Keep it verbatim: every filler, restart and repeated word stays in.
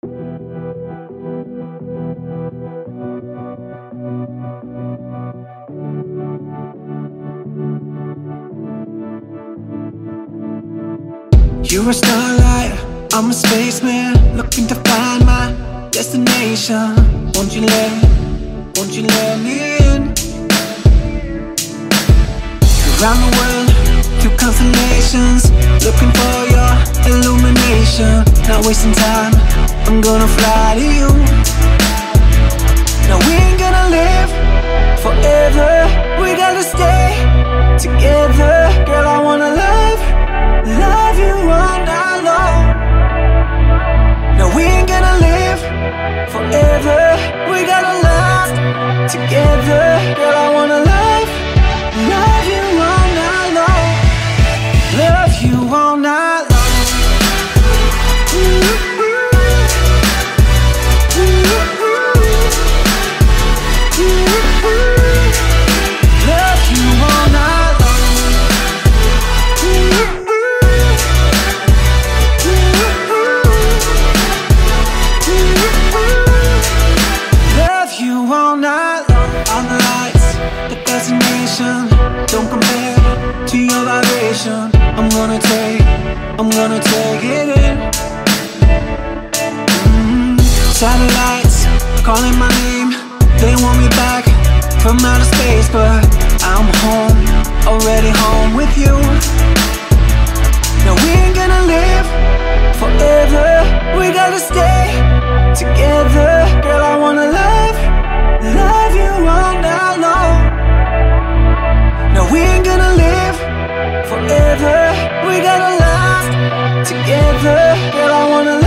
You're a starlight, I'm a spaceman, looking to find my destination. Won't you let, won't you let me in? Around the world, through constellations, looking for your illumination. Not wasting time, I'm gonna fly to you. Now we ain't gonna live forever, we gotta stay together. Girl, I wanna love, love you all night long. Now we ain't gonna live forever, we gotta last together. Girl, I wanna love, love you all night long. Love you all night long. Don't compare to your vibration. I'm gonna take, I'm gonna take it in. mm-hmm. Satellites calling my name, they want me back from outer space, but I'm home, already home with you. Now we ain't gonna live forever, we gotta stay together. Girl, I wanna love, love you all night long. No, we ain't gonna live forever, we gotta last together. Girl, I wanna love